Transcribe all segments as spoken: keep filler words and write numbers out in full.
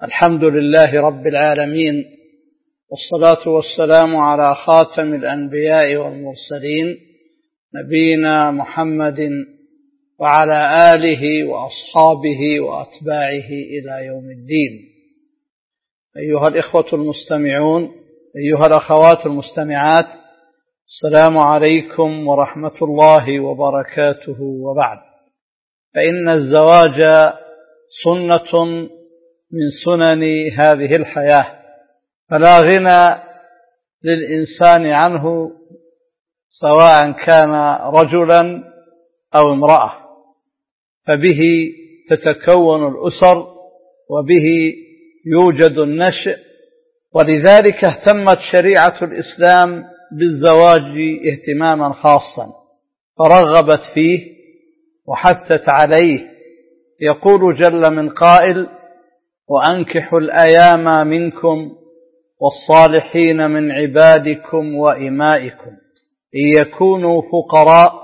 الحمد لله رب العالمين، والصلاة والسلام على خاتم الأنبياء والمرسلين نبينا محمد وعلى آله وأصحابه وأتباعه إلى يوم الدين. أيها الإخوة المستمعون، أيها الأخوات المستمعات، السلام عليكم ورحمة الله وبركاته. وبعد، فإن الزواج سنة من سنن هذه الحياة، فلا غنى للإنسان عنه سواء كان رجلا أو امرأة، فبه تتكون الأسر وبه يوجد النشء، ولذلك اهتمت شريعة الإسلام بالزواج اهتماما خاصا، فرغبت فيه وحثت عليه. يقول جل من قائل: وأنكحوا الأيام منكم والصالحين من عبادكم وإمائكم إن يكونوا فقراء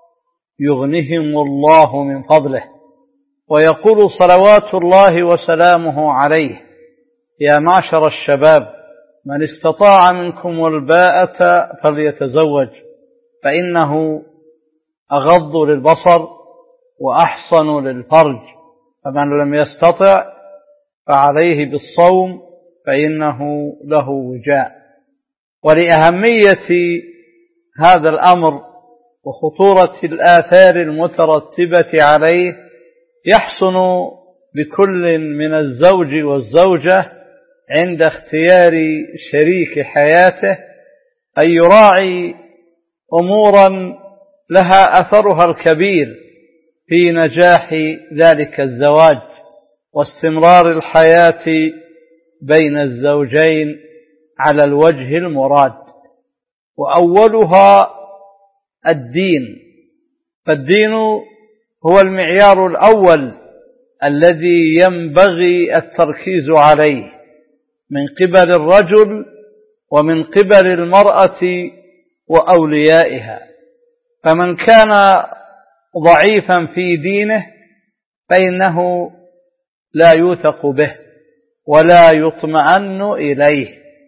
يغنهم الله من فضله. ويقول صلوات الله وسلامه عليه: يا معشر الشباب، من استطاع منكم الباءة فليتزوج، فإنه أغض للبصر وأحصن للفرج، فمن لم يستطع فعليه بالصوم فإنه له وجاء. ولأهمية هذا الأمر وخطورة الآثار المترتبة عليه، يحسن بكل من الزوج والزوجة عند اختيار شريك حياته أن يراعي أمورا لها أثرها الكبير في نجاح ذلك الزواج واستمرار الحياة بين الزوجين على الوجه المراد. وأولها الدين، فالدين هو المعيار الأول الذي ينبغي التركيز عليه من قبل الرجل ومن قبل المرأة وأوليائها. فمن كان ضعيفا في دينه فإنه لا يوثق به ولا يطمئن إليه،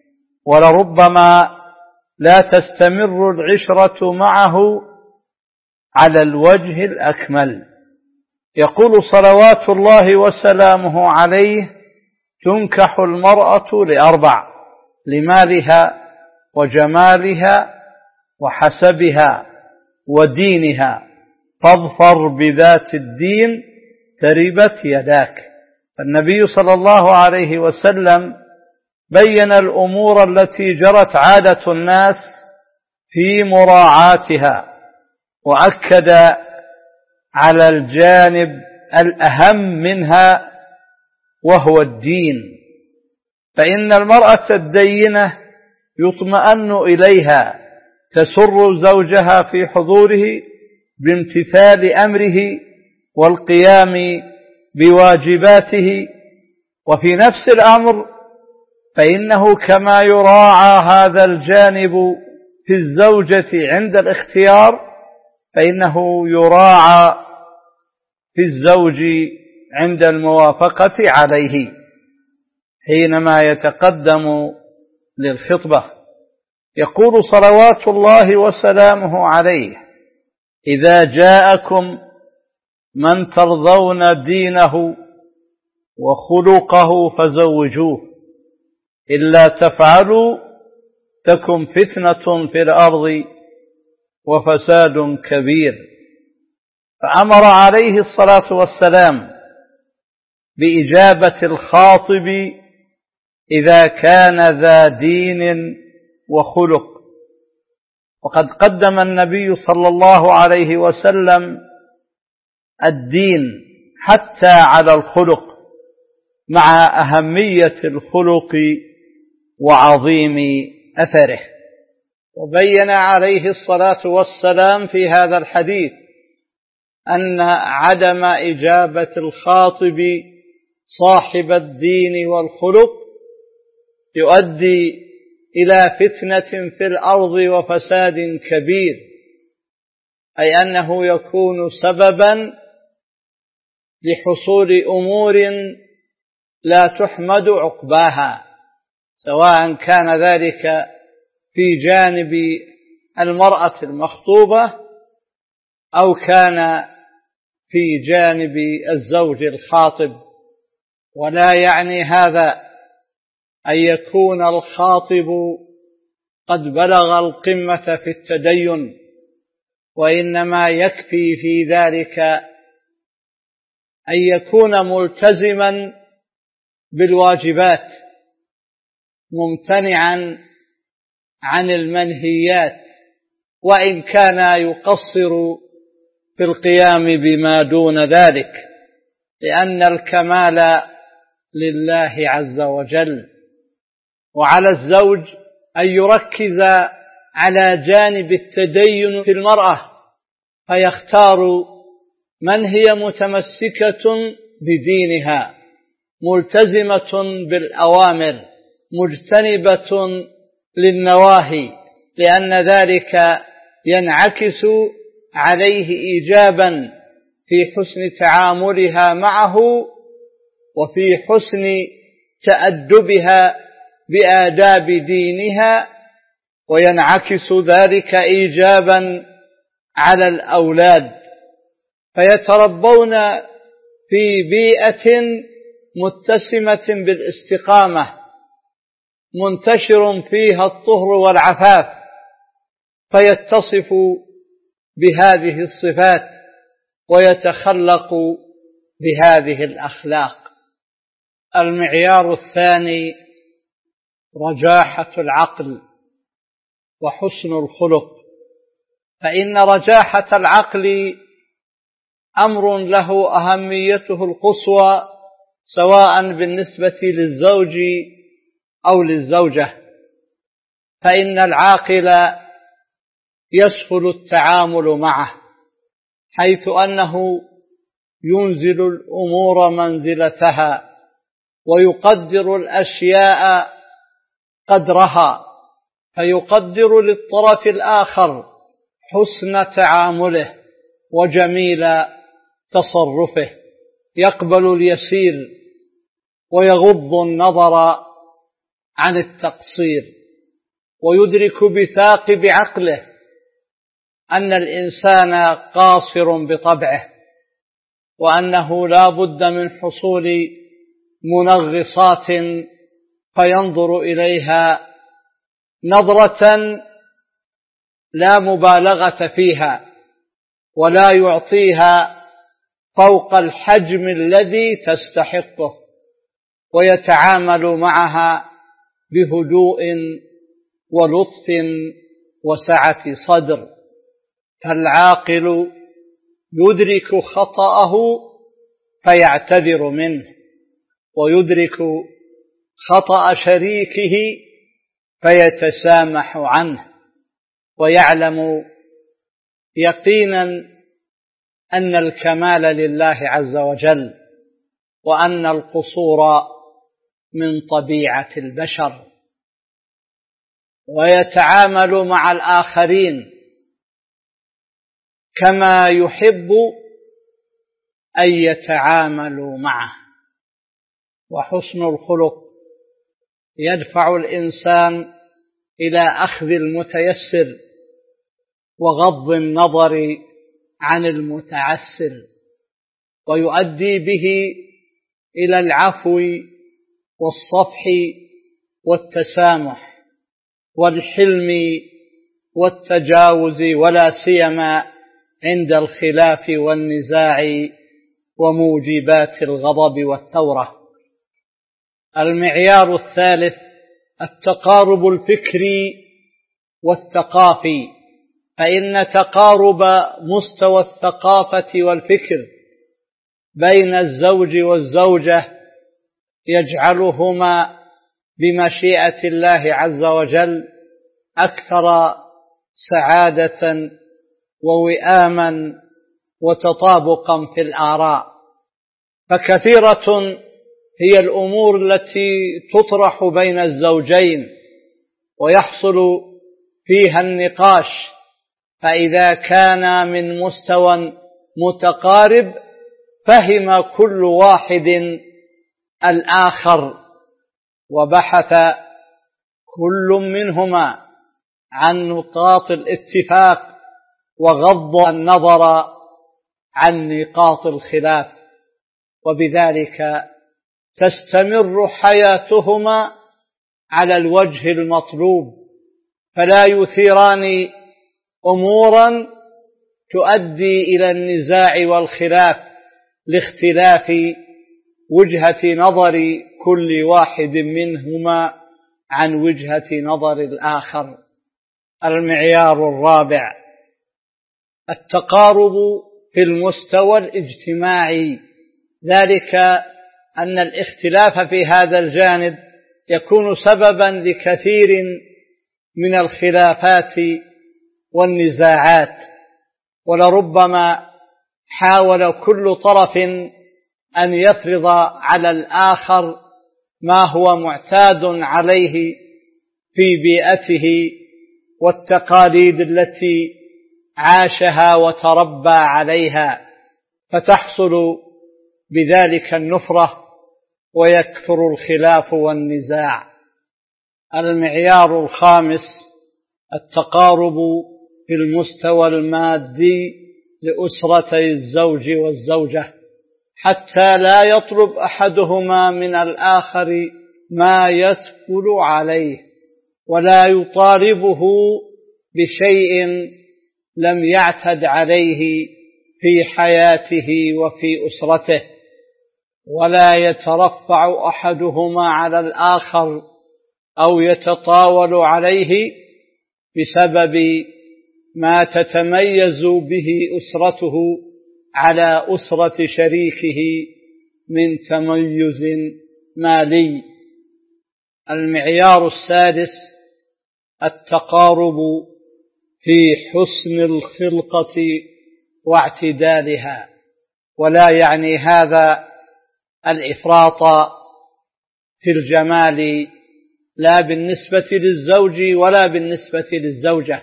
ولربما لا تستمر العشرة معه على الوجه الأكمل. يقول صلوات الله وسلامه عليه: تنكح المرأة لأربع: لمالها وجمالها وحسبها ودينها، فاظفر بذات الدين تربت يداك. النبي صلى الله عليه وسلم بين الأمور التي جرت عادة الناس في مراعاتها، وأكد على الجانب الأهم منها وهو الدين، فإن المرأة الدينة يطمئن إليها، تسر زوجها في حضوره بامتثال أمره والقيام بواجباته. وفي نفس الأمر فإنه كما يراعى هذا الجانب في الزوجة عند الاختيار، فإنه يراعى في الزوج عند الموافقة عليه حينما يتقدم للخطبة. يقول صلوات الله وسلامه عليه: إذا جاءكم من ترضون دينه وخلقه فزوجوه، إلا تفعلوا تكن فتنة في الأرض وفساد كبير. فأمر عليه الصلاة والسلام بإجابة الخاطب إذا كان ذا دين وخلق. وقد قدم النبي صلى الله عليه وسلم الدين حتى على الخلق، مع أهمية الخلق وعظيم أثره. وبين عليه الصلاة والسلام في هذا الحديث أن عدم إجابة الخاطب صاحب الدين والخلق يؤدي إلى فتنة في الأرض وفساد كبير، أي أنه يكون سببا لحصول أمور لا تحمد عقباها، سواء كان ذلك في جانب المرأة المخطوبة أو كان في جانب الزوج الخاطب. ولا يعني هذا أن يكون الخاطب قد بلغ القمة في التدين، وإنما يكفي في ذلك أن يكون ملتزما بالواجبات ممتنعا عن المنهيات، وإن كان يقصر في القيام بما دون ذلك، لأن الكمال لله عز وجل. وعلى الزوج أن يركز على جانب التدين في المرأة، فيختار من هي متمسكة بدينها، ملتزمة بالأوامر، مجتنبة للنواهي، لأن ذلك ينعكس عليه إيجابا في حسن تعاملها معه وفي حسن تأدبها بآداب دينها، وينعكس ذلك إيجابا على الأولاد، فيتربون في بيئة متسمة بالاستقامة منتشر فيها الطهر والعفاف، فيتصف بهذه الصفات ويتخلق بهذه الأخلاق. المعيار الثاني رجاحة العقل وحسن الخلق، فإن رجاحة العقل أمر له أهميته القصوى، سواء بالنسبة للزوج أو للزوجة، فإن العاقل يسهل التعامل معه، حيث أنه ينزل الأمور منزلتها ويقدر الأشياء قدرها، فيقدر للطرف الآخر حسن تعامله وجميل تصرفه، يقبل اليسير ويغض النظر عن التقصير، ويدرك بثاقب عقله أن الإنسان قاصر بطبعه، وأنه لا بد من حصول منغصات فينظر إليها نظرة لا مبالغة فيها، ولا يعطيها فوق الحجم الذي تستحقه، ويتعامل معها بهدوء ولطف وسعة صدر. فالعاقل يدرك خطأه فيعتذر منه، ويدرك خطأ شريكه فيتسامح عنه، ويعلم يقينا أن الكمال لله عز وجل، وأن القصور من طبيعة البشر، ويتعامل مع الآخرين كما يحب أن يتعاملوا معه. وحسن الخلق يدفع الإنسان إلى أخذ المتيسر وغض النظر عن المتعسر، ويؤدي به إلى العفو والصفح والتسامح والحلم والتجاوز، ولا سيما عند الخلاف والنزاع وموجبات الغضب والثورة. المعيار الثالث التقارب الفكري والثقافي، فإن تقارب مستوى الثقافة والفكر بين الزوج والزوجة يجعلهما بمشيئة الله عز وجل أكثر سعادة ووئاما وتطابقا في الآراء. فكثيرة هي الأمور التي تطرح بين الزوجين ويحصل فيها النقاش، فإذا كان من مستوى متقارب فهم كل واحد الآخر، وبحث كل منهما عن نقاط الاتفاق وغض النظر عن نقاط الخلاف، وبذلك تستمر حياتهما على الوجه المطلوب، فلا يثيران أمورا تؤدي إلى النزاع والخلاف لاختلاف وجهة نظر كل واحد منهما عن وجهة نظر الآخر. المعيار الرابع التقارب في المستوى الاجتماعي، ذلك أن الاختلاف في هذا الجانب يكون سببا لكثير من الخلافات والنزاعات، ولربما حاول كل طرف أن يفرض على الآخر ما هو معتاد عليه في بيئته والتقاليد التي عاشها وتربى عليها، فتحصل بذلك النفرة ويكثر الخلاف والنزاع. المعيار الخامس التقارب في المستوى المادي لأسرتي الزوج والزوجة، حتى لا يطلب أحدهما من الآخر ما يثقل عليه، ولا يطالبه بشيء لم يعتد عليه في حياته وفي أسرته، ولا يترفع أحدهما على الآخر أو يتطاول عليه بسبب ما تتميز به أسرته على أسرة شريكه من تميز مالي. المعيار السادس التقارب في حسن الخلقة واعتدالها، ولا يعني هذا الإفراط في الجمال لا بالنسبة للزوج ولا بالنسبة للزوجة،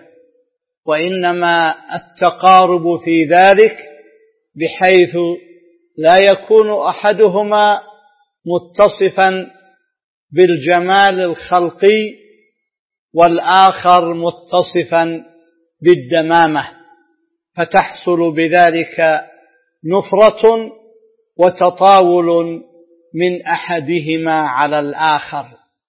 وإنما التقارب في ذلك بحيث لا يكون أحدهما متصفا بالجمال الخلقي والآخر متصفا بالدمامة، فتحصل بذلك نفرة وتطاول من أحدهما على الآخر.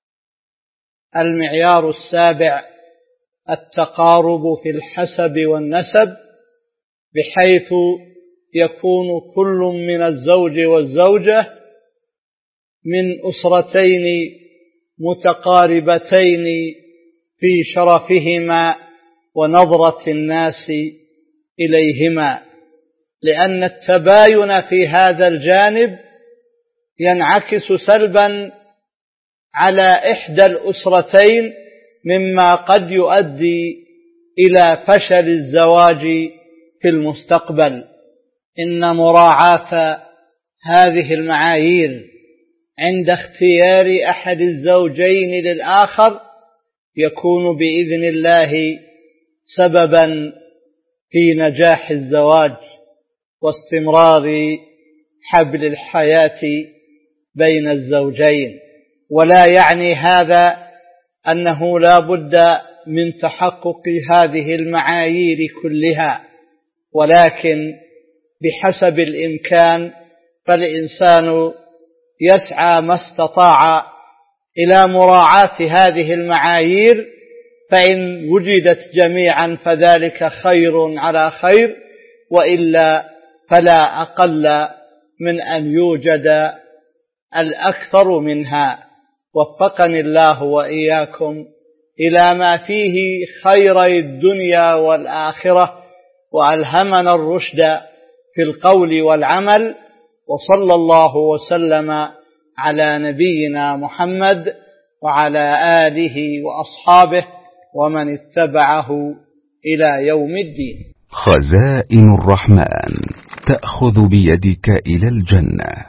المعيار السابع التقارب في الحسب والنسب، بحيث يكون كل من الزوج والزوجة من أسرتين متقاربتين في شرفهما ونظرة الناس إليهما، لأن التباين في هذا الجانب ينعكس سلبا على إحدى الأسرتين، مما قد يؤدي إلى فشل الزواج في المستقبل. إن مراعاة هذه المعايير عند اختيار أحد الزوجين للآخر يكون بإذن الله سببا في نجاح الزواج واستمرار حبل الحياة بين الزوجين، ولا يعني هذا أنه لا بد من تحقق هذه المعايير كلها، ولكن بحسب الإمكان فالإنسان يسعى ما استطاع إلى مراعاة هذه المعايير، فإن وجدت جميعا فذلك خير على خير، وإلا فلا أقل من أن يوجد الأكثر منها. وفقني الله وإياكم إلى ما فيه خيري الدنيا والآخرة، وألهمنا الرشد في القول والعمل، وصلى الله وسلم على نبينا محمد وعلى آله وأصحابه ومن اتبعه إلى يوم الدين. خزائن الرحمن تأخذ بيدك إلى الجنة.